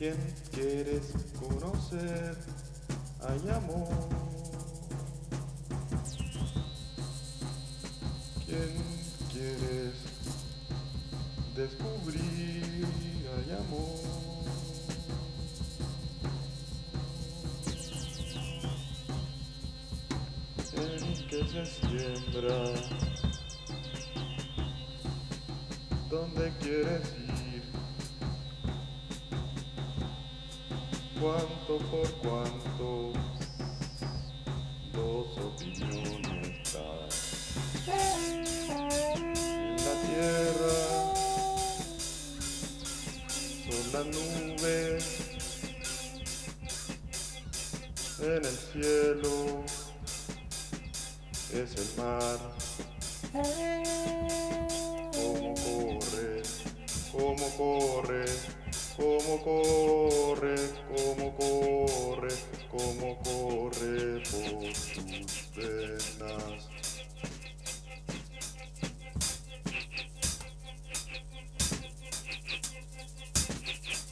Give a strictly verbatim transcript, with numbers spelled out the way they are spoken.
¿Quién quieres conocer? Hay amor. ¿Quién quieres descubrir? Hay amor. El que se siembra. ¿Dónde quieres ir? ¿Cuánto por cuánto? Dos opiniones das. En la tierra son las nubes, en el cielo es el mar. ¿Cómo corre? ¿Cómo corre? ¿Cómo corre? ¿Cómo corre? ¿Cómo corre por tus venas?